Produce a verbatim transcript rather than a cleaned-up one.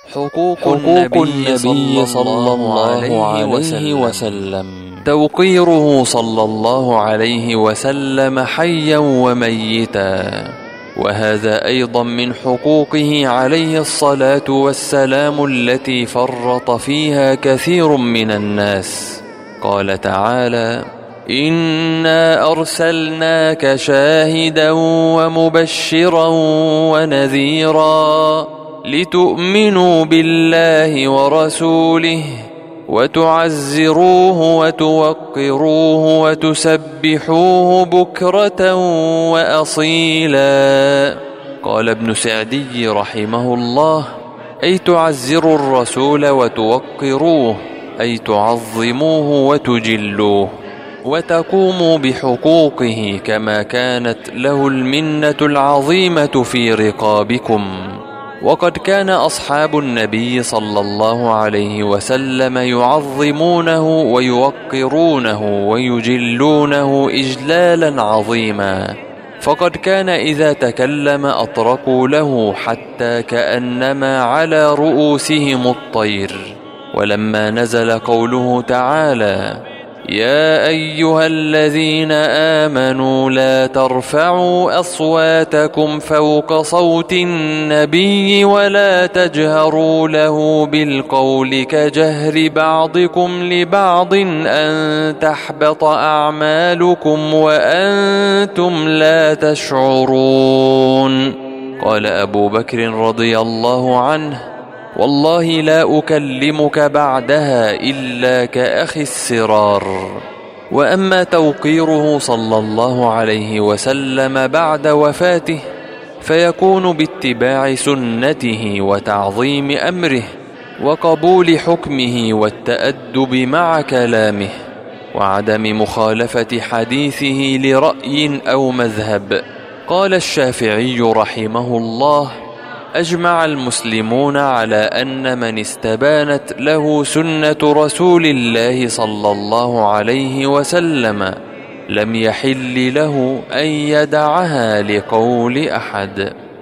حقوق, حقوق النبي صلى الله عليه وسلم. توقيره صلى الله عليه وسلم حيا وميتا، وهذا أيضا من حقوقه عليه الصلاة والسلام التي فرط فيها كثير من الناس. قال تعالى: إنا أرسلناك شاهدا ومبشرا ونذيرا لتؤمنوا بالله ورسوله وتعزروه وتوقروه وتسبحوه بكرة وأصيلا. قال ابن سعدي رحمه الله: أي تعزروا الرسول وتوقروه، أي تعظموه وتجلوه وتقوموا بحقوقه كما كانت له المنة العظيمة في رقابكم. وقد كان أصحاب النبي صلى الله عليه وسلم يعظمونه ويوقرونه ويجلونه إجلالا عظيما، فقد كان إذا تكلم أطرقوا له حتى كأنما على رؤوسهم الطير. ولما نزل قوله تعالى: يا أيها الذين آمنوا لا ترفعوا أصواتكم فوق صوت النبي ولا تجهروا له بالقول كجهر بعضكم لبعض أن تحبط أعمالكم وأنتم لا تشعرون. قال أبو بكر رضي الله عنه: والله لا أكلمك بعدها إلا كأخي السرار. وأما توقيره صلى الله عليه وسلم بعد وفاته فيكون باتباع سنته وتعظيم أمره وقبول حكمه والتأدب مع كلامه وعدم مخالفة حديثه لرأي أو مذهب. قال الشافعي رحمه الله: أجمع المسلمون على أن من استبانت له سنة رسول الله صلى الله عليه وسلم لم يحل له أن يدعها لقول أحد.